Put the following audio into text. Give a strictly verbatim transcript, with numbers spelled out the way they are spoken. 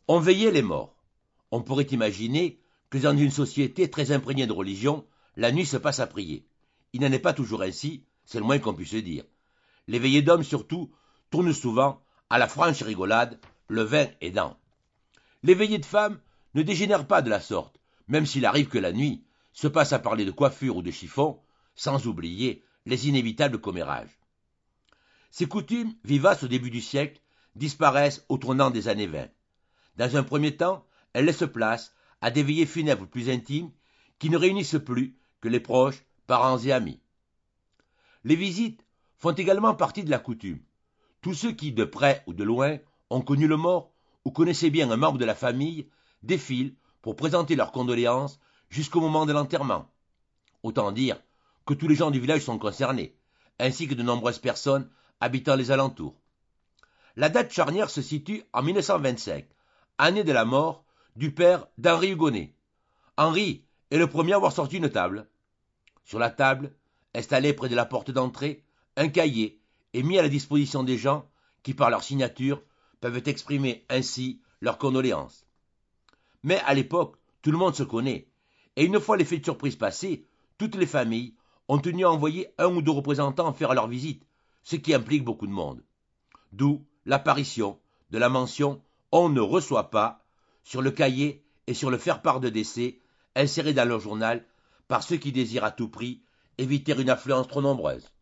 On veillait les morts. On pourrait imaginer que dans une société très imprégnée de religion, la nuit se passe à prier. Il n'en est pas toujours ainsi, c'est le moins qu'on puisse dire. Les veillées d'hommes, surtout, tournent souvent à la franche rigolade, le vin aidant. Les veillées de femmes ne dégénèrent pas de la sorte, même s'il arrive que la nuit se passe à parler de coiffure ou de chiffon, sans oublier les inévitables commérages. Ces coutumes, vivaces au début du siècle, disparaissent au tournant des années vingt. Dans un premier temps, elles laissent place à des veillées funèbres plus intimes qui ne réunissent plus que les proches, parents et amis. Les visites font également partie de la coutume. Tous ceux qui, de près ou de loin, ont connu le mort ou connaissaient bien un membre de la famille défilent pour présenter leurs condoléances jusqu'au moment de l'enterrement. Autant dire que tous les gens du village sont concernés, ainsi que de nombreuses personnes habitant les alentours. La date charnière se situe en mille neuf cent vingt-cinq, année de la mort du père d'Henri Hugonnet. Henri est le premier à avoir sorti une table. Sur la table, installé près de la porte d'entrée, un cahier est mis à la disposition des gens qui, par leur signature, peuvent exprimer ainsi leurs condoléances. Mais à l'époque, tout le monde se connaît, et une fois l'effet de surprise passé, toutes les familles ont tenu à envoyer un ou deux représentants faire leur visite, ce qui implique beaucoup de monde. D'où l'apparition de la mention « on ne reçoit pas » sur le cahier et sur le faire-part de décès inséré dans leur journal par ceux qui désirent à tout prix éviter une affluence trop nombreuse.